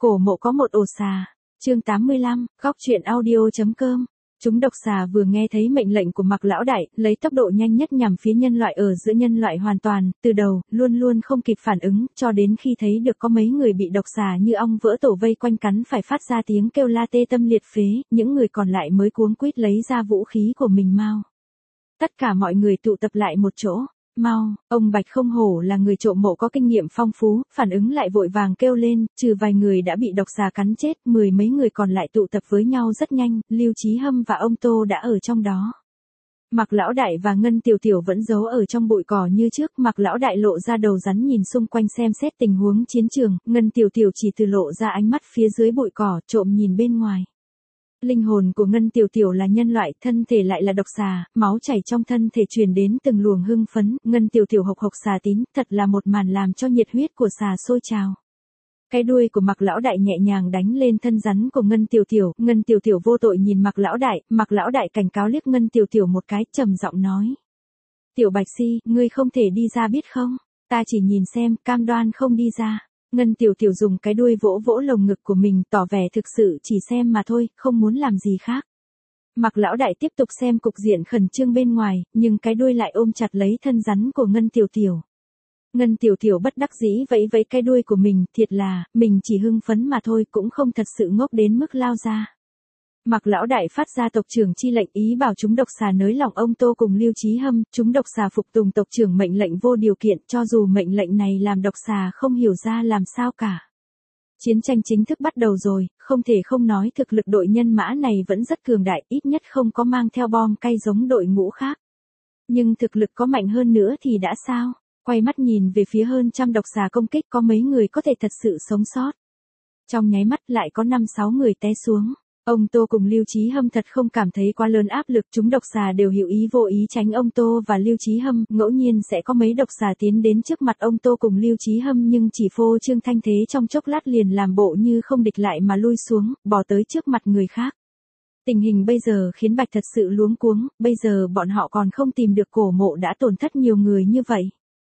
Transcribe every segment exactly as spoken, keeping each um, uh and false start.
Cổ mộ có một ổ xà. Chương tám mươi lăm, góc truyện audio.com. Chúng độc xà vừa nghe thấy mệnh lệnh của Mạc lão đại, lấy tốc độ nhanh nhất nhằm phía nhân loại ở giữa nhân loại hoàn toàn, từ đầu, luôn luôn không kịp phản ứng, cho đến khi thấy được có mấy người bị độc xà như ong vỡ tổ vây quanh cắn phải phát ra tiếng kêu la tê tâm liệt phế, những người còn lại mới cuống quýt lấy ra vũ khí của mình mau. Tất cả mọi người tụ tập lại một chỗ. Mau, ông Bạch không hổ là người trộm mộ có kinh nghiệm phong phú, phản ứng lại vội vàng kêu lên, trừ vài người đã bị độc xà cắn chết, mười mấy người còn lại tụ tập với nhau rất nhanh, Lưu Chí Hâm và ông Tô đã ở trong đó. Mạc lão đại và Ngân Tiểu Tiểu vẫn giấu ở trong bụi cỏ như trước, Mạc lão đại lộ ra đầu rắn nhìn xung quanh xem xét tình huống chiến trường, Ngân Tiểu Tiểu chỉ từ lộ ra ánh mắt phía dưới bụi cỏ, trộm nhìn bên ngoài. Linh hồn của Ngân Tiểu Tiểu là nhân loại, thân thể lại là độc xà, máu chảy trong thân thể truyền đến từng luồng hưng phấn, Ngân Tiểu Tiểu hộc hộc xà tím, thật là một màn làm cho nhiệt huyết của xà sôi trào. Cái đuôi của Mạc lão đại nhẹ nhàng đánh lên thân rắn của Ngân Tiểu Tiểu, Ngân Tiểu Tiểu vô tội nhìn Mạc lão đại, Mạc lão đại cảnh cáo liếc Ngân Tiểu Tiểu một cái, trầm giọng nói: "Tiểu Bạch Si, ngươi không thể đi ra biết không? Ta chỉ nhìn xem, cam đoan không đi ra." Ngân Tiểu Tiểu dùng cái đuôi vỗ vỗ lồng ngực của mình, tỏ vẻ thực sự chỉ xem mà thôi, không muốn làm gì khác. Mạc lão đại tiếp tục xem cục diện khẩn trương bên ngoài, nhưng cái đuôi lại ôm chặt lấy thân rắn của Ngân Tiểu Tiểu. Ngân Tiểu Tiểu bất đắc dĩ vẫy vẫy cái đuôi của mình, thiệt là, mình chỉ hưng phấn mà thôi, cũng không thật sự ngốc đến mức lao ra. Mạc lão đại phát ra tộc trưởng chi lệnh, ý bảo chúng độc xà nới lỏng ông Tô cùng Lưu Chí Hâm, chúng độc xà phục tùng tộc trưởng mệnh lệnh vô điều kiện, cho dù mệnh lệnh này làm độc xà không hiểu ra làm sao cả. Chiến tranh chính thức bắt đầu rồi, không thể không nói thực lực đội nhân mã này vẫn rất cường đại, ít nhất không có mang theo bom cay giống đội ngũ khác. Nhưng thực lực có mạnh hơn nữa thì đã sao? Quay mắt nhìn về phía hơn trăm độc xà công kích, có mấy người có thể thật sự sống sót. Trong nháy mắt lại có năm sáu người té xuống. Ông Tô cùng Lưu Chí Hâm thật không cảm thấy quá lớn áp lực, chúng độc xà đều hiểu ý vô ý tránh ông Tô và Lưu Chí Hâm, ngẫu nhiên sẽ có mấy độc xà tiến đến trước mặt ông Tô cùng Lưu Chí Hâm nhưng chỉ phô trương thanh thế trong chốc lát liền làm bộ như không địch lại mà lui xuống, bỏ tới trước mặt người khác. Tình hình bây giờ khiến Bạch thật sự luống cuống, bây giờ bọn họ còn không tìm được cổ mộ đã tổn thất nhiều người như vậy.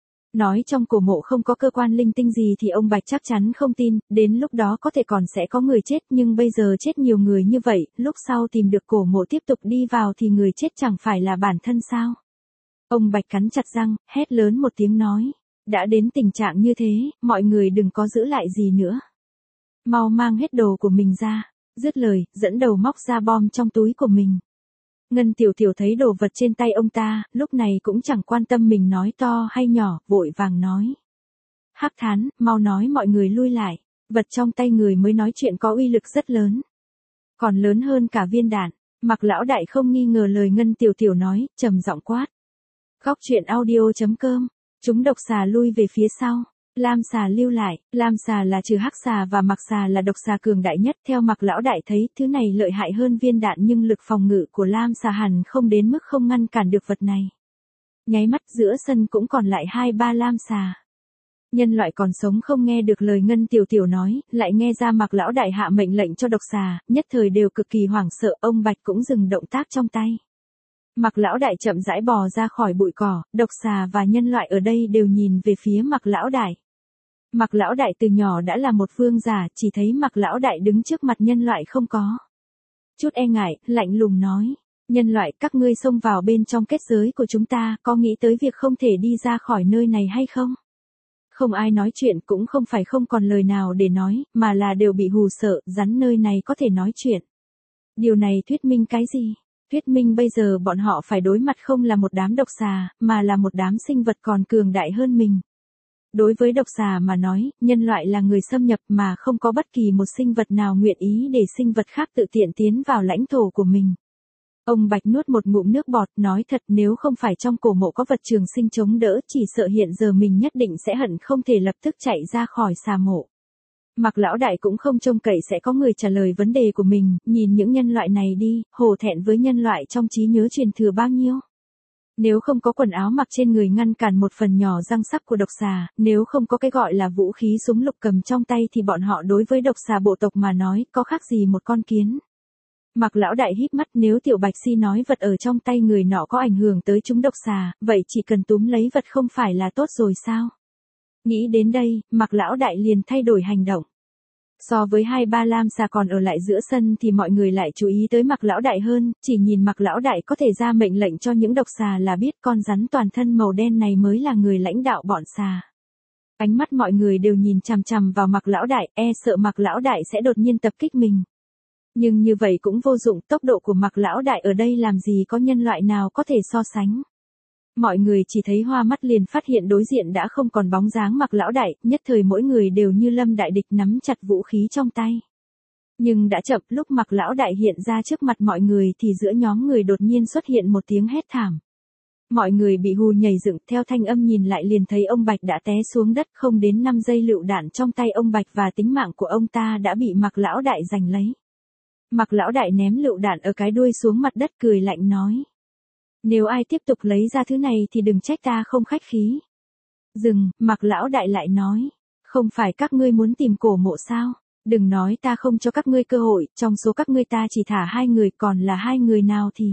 Nói trong cổ mộ không có cơ quan linh tinh gì thì ông Bạch chắc chắn không tin, đến lúc đó có thể còn sẽ có người chết nhưng bây giờ chết nhiều người như vậy, lúc sau tìm được cổ mộ tiếp tục đi vào thì người chết chẳng phải là bản thân sao. Ông Bạch cắn chặt răng, hét lớn một tiếng nói: "Đã đến tình trạng như thế, mọi người đừng có giữ lại gì nữa. Mau mang hết đồ của mình ra." Dứt lời, dẫn đầu móc ra bom trong túi của mình. Ngân Tiểu Tiểu thấy đồ vật trên tay ông ta, lúc này cũng chẳng quan tâm mình nói to hay nhỏ, vội vàng nói: "Hắc Thán, mau nói mọi người lui lại, vật trong tay người mới nói chuyện có uy lực rất lớn. Còn lớn hơn cả viên đạn." Mạc lão đại không nghi ngờ lời Ngân Tiểu Tiểu nói, trầm giọng quát: "Góc truyện audio.com, chúng độc xà lui về phía sau. Lam xà lưu lại." Lam xà là trừ hắc xà và Mạc xà là độc xà cường đại nhất, theo Mạc lão đại thấy, thứ này lợi hại hơn viên đạn nhưng lực phòng ngự của Lam xà hẳn không đến mức không ngăn cản được vật này. Nháy mắt giữa sân cũng còn lại hai ba Lam xà. Nhân loại còn sống không nghe được lời Ngân Tiểu Tiểu nói, lại nghe ra Mạc lão đại hạ mệnh lệnh cho độc xà, nhất thời đều cực kỳ hoảng sợ, ông Bạch cũng dừng động tác trong tay. Mạc lão đại chậm rãi bò ra khỏi bụi cỏ, độc xà và nhân loại ở đây đều nhìn về phía Mạc lão đại. Mạc lão đại từ nhỏ đã là một vương giả, chỉ thấy Mạc lão đại đứng trước mặt nhân loại không có chút e ngại, lạnh lùng nói: "Nhân loại, các ngươi xông vào bên trong kết giới của chúng ta, có nghĩ tới việc không thể đi ra khỏi nơi này hay không?" Không ai nói chuyện, cũng không phải không còn lời nào để nói, mà là đều bị hù sợ, rắn nơi này có thể nói chuyện. Điều này thuyết minh cái gì? Thuyết minh bây giờ bọn họ phải đối mặt không là một đám độc xà, mà là một đám sinh vật còn cường đại hơn mình. Đối với độc xà mà nói, nhân loại là người xâm nhập mà không có bất kỳ một sinh vật nào nguyện ý để sinh vật khác tự tiện tiến vào lãnh thổ của mình. Ông Bạch nuốt một ngụm nước bọt, nói thật, nếu không phải trong cổ mộ có vật trường sinh chống đỡ, chỉ sợ hiện giờ mình nhất định sẽ hận không thể lập tức chạy ra khỏi xà mộ. Mạc lão đại cũng không trông cậy sẽ có người trả lời vấn đề của mình, nhìn những nhân loại này đi, hổ thẹn với nhân loại trong trí nhớ truyền thừa bao nhiêu. Nếu không có quần áo mặc trên người ngăn cản một phần nhỏ răng sắc của độc xà, nếu không có cái gọi là vũ khí súng lục cầm trong tay thì bọn họ đối với độc xà bộ tộc mà nói, có khác gì một con kiến. Mạc lão đại híp mắt, nếu Tiểu Bạch Si nói vật ở trong tay người nọ có ảnh hưởng tới chúng độc xà, vậy chỉ cần túm lấy vật không phải là tốt rồi sao? Nghĩ đến đây, Mạc lão đại liền thay đổi hành động. So với hai ba lam xà còn ở lại giữa sân thì mọi người lại chú ý tới Mạc Lão Đại hơn, chỉ nhìn Mạc Lão Đại có thể ra mệnh lệnh cho những độc xà là biết con rắn toàn thân màu đen này mới là người lãnh đạo bọn xà. Ánh mắt mọi người đều nhìn chằm chằm vào Mạc Lão Đại, e sợ Mạc Lão Đại sẽ đột nhiên tập kích mình. Nhưng như vậy cũng vô dụng, tốc độ của Mạc Lão Đại ở đây làm gì có nhân loại nào có thể so sánh. Mọi người chỉ thấy hoa mắt liền phát hiện đối diện đã không còn bóng dáng Mạc Lão Đại, nhất thời mỗi người đều như lâm đại địch nắm chặt vũ khí trong tay. Nhưng đã chậm, lúc Mạc Lão Đại hiện ra trước mặt mọi người thì giữa nhóm người đột nhiên xuất hiện một tiếng hét thảm. Mọi người bị hù nhảy dựng, theo thanh âm nhìn lại liền thấy ông Bạch đã té xuống đất, không đến năm giây lựu đạn trong tay ông Bạch và tính mạng của ông ta đã bị Mạc Lão Đại giành lấy. Mạc Lão Đại ném lựu đạn ở cái đuôi xuống mặt đất cười lạnh nói. Nếu ai tiếp tục lấy ra thứ này thì đừng trách ta không khách khí. Dừng, Mạc Lão Đại lại nói. Không phải các ngươi muốn tìm cổ mộ sao? Đừng nói ta không cho các ngươi cơ hội, trong số các ngươi ta chỉ thả hai người, còn là hai người nào thì...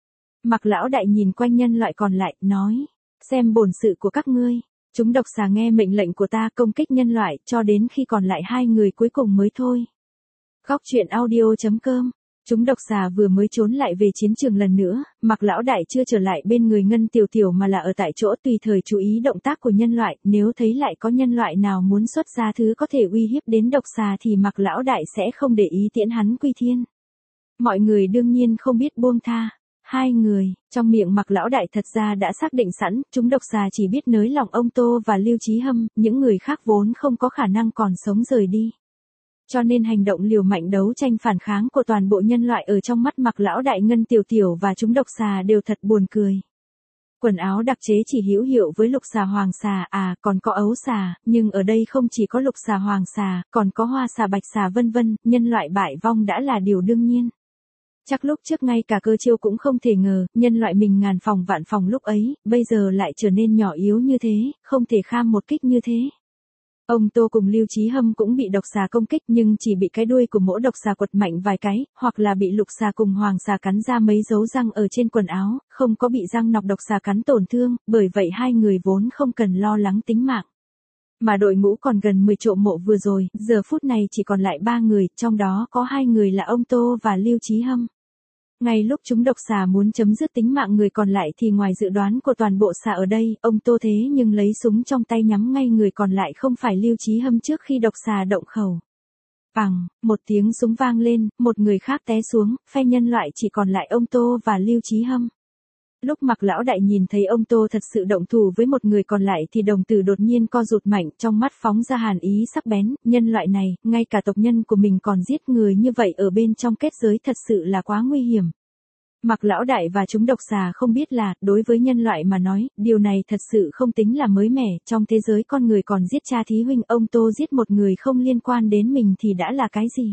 Mạc Lão Đại nhìn quanh nhân loại còn lại, nói. Xem bổn sự của các ngươi. Chúng độc xà nghe mệnh lệnh của ta công kích nhân loại cho đến khi còn lại hai người cuối cùng mới thôi. Góc truyện audio chấm com. Chúng độc xà vừa mới trốn lại về chiến trường lần nữa, Mạc Lão Đại chưa trở lại bên người Ngân Tiểu Tiểu mà là ở tại chỗ tùy thời chú ý động tác của nhân loại, nếu thấy lại có nhân loại nào muốn xuất ra thứ có thể uy hiếp đến độc xà thì Mạc Lão Đại sẽ không để ý tiễn hắn quy thiên. Mọi người đương nhiên không biết buông tha. Hai người, trong miệng Mạc Lão Đại thật ra đã xác định sẵn, chúng độc xà chỉ biết nới lòng ông Tô và Lưu Chí Hâm, những người khác vốn không có khả năng còn sống rời đi. Cho nên hành động liều mạnh đấu tranh phản kháng của toàn bộ nhân loại ở trong mắt Mạc Lão Đại Ngân Tiểu Tiểu và chúng độc xà đều thật buồn cười. Quần áo đặc chế chỉ hữu hiệu với lục xà hoàng xà, à còn có ấu xà, nhưng ở đây không chỉ có lục xà hoàng xà, còn có hoa xà bạch xà vân vân, nhân loại bại vong đã là điều đương nhiên. Chắc lúc trước ngay cả cơ chiêu cũng không thể ngờ, nhân loại mình ngàn phòng vạn phòng lúc ấy, bây giờ lại trở nên nhỏ yếu như thế, không thể kham một kích như thế. Ông Tô cùng Lưu Chí Hâm cũng bị độc xà công kích nhưng chỉ bị cái đuôi của mỗi độc xà quật mạnh vài cái, hoặc là bị lục xà cùng hoàng xà cắn ra mấy dấu răng ở trên quần áo, không có bị răng nọc độc xà cắn tổn thương, bởi vậy hai người vốn không cần lo lắng tính mạng. Mà đội ngũ còn gần mười trộm mộ vừa rồi, giờ phút này chỉ còn lại ba người, trong đó có hai người là ông Tô và Lưu Chí Hâm. Ngay lúc chúng độc xà muốn chấm dứt tính mạng người còn lại thì ngoài dự đoán của toàn bộ xà ở đây, ông Tô thế nhưng lấy súng trong tay nhắm ngay người còn lại không phải Lưu Chí Hâm trước khi độc xà động khẩu. Bằng, một tiếng súng vang lên, một người khác té xuống, phe nhân loại chỉ còn lại ông Tô và Lưu Chí Hâm. Lúc Mạc Lão Đại nhìn thấy ông Tô thật sự động thủ với một người còn lại thì đồng tử đột nhiên co rụt mạnh, trong mắt phóng ra hàn ý sắc bén, nhân loại này, ngay cả tộc nhân của mình còn giết người như vậy ở bên trong kết giới thật sự là quá nguy hiểm. Mạc Lão Đại và chúng độc xà không biết là, đối với nhân loại mà nói, điều này thật sự không tính là mới mẻ, trong thế giới con người còn giết cha thí huynh, ông Tô giết một người không liên quan đến mình thì đã là cái gì?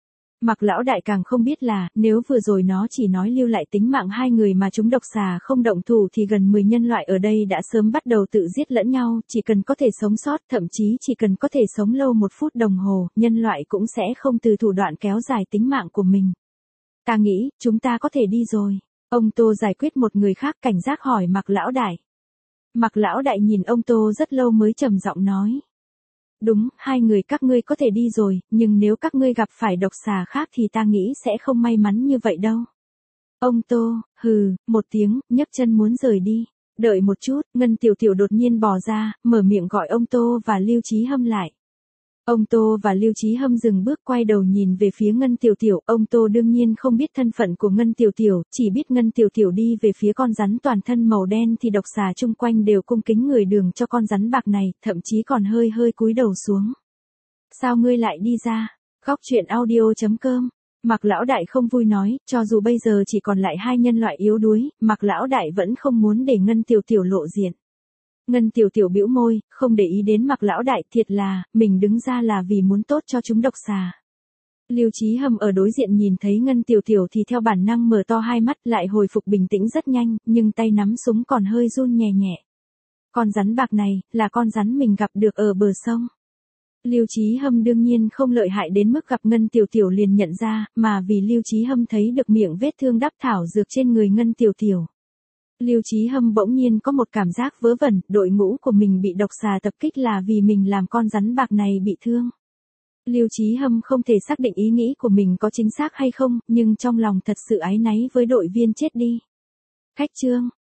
Mạc Lão Đại càng không biết là, nếu vừa rồi nó chỉ nói lưu lại tính mạng hai người mà chúng độc xà không động thủ thì gần mười nhân loại ở đây đã sớm bắt đầu tự giết lẫn nhau, chỉ cần có thể sống sót, thậm chí chỉ cần có thể sống lâu một phút đồng hồ, nhân loại cũng sẽ không từ thủ đoạn kéo dài tính mạng của mình. Ta nghĩ, chúng ta có thể đi rồi. Ông Tô giải quyết một người khác cảnh giác hỏi Mạc Lão Đại. Mạc Lão Đại nhìn ông Tô rất lâu mới trầm giọng nói. Đúng, hai người các ngươi có thể đi rồi, nhưng nếu các ngươi gặp phải độc xà khác thì ta nghĩ sẽ không may mắn như vậy đâu. Ông Tô, hừ, một tiếng, nhấc chân muốn rời đi. Đợi một chút, Ngân Tiểu Tiểu đột nhiên bò ra, mở miệng gọi ông Tô và Lưu Chí Hâm lại. Ông Tô và Lưu Chí Hâm dừng bước quay đầu nhìn về phía Ngân Tiểu Tiểu, ông Tô đương nhiên không biết thân phận của Ngân Tiểu Tiểu, chỉ biết Ngân Tiểu Tiểu đi về phía con rắn toàn thân màu đen thì độc xà chung quanh đều cung kính người đường cho con rắn bạc này, thậm chí còn hơi hơi cúi đầu xuống. Sao ngươi lại đi ra? Góc truyện audio chấm com. Mạc Lão Đại không vui nói, cho dù bây giờ chỉ còn lại hai nhân loại yếu đuối, Mạc Lão Đại vẫn không muốn để Ngân Tiểu Tiểu lộ diện. Ngân Tiểu Tiểu bĩu môi, không để ý đến Mạc Lão Đại, thiệt là, mình đứng ra là vì muốn tốt cho chúng độc xà. Lưu Chí Hâm ở đối diện nhìn thấy Ngân Tiểu Tiểu thì theo bản năng mở to hai mắt lại hồi phục bình tĩnh rất nhanh, nhưng tay nắm súng còn hơi run nhẹ nhẹ. Con rắn bạc này, là con rắn mình gặp được ở bờ sông. Lưu Chí Hâm đương nhiên không lợi hại đến mức gặp Ngân Tiểu Tiểu liền nhận ra, mà vì Lưu Chí Hâm thấy được miệng vết thương đắp thảo dược trên người Ngân Tiểu Tiểu. Lưu Chí Hâm bỗng nhiên có một cảm giác vớ vẩn, đội ngũ của mình bị độc xà tập kích là vì mình làm con rắn bạc này bị thương. Lưu Chí Hâm không thể xác định ý nghĩ của mình có chính xác hay không, nhưng trong lòng thật sự áy náy với đội viên chết đi. Khách trương,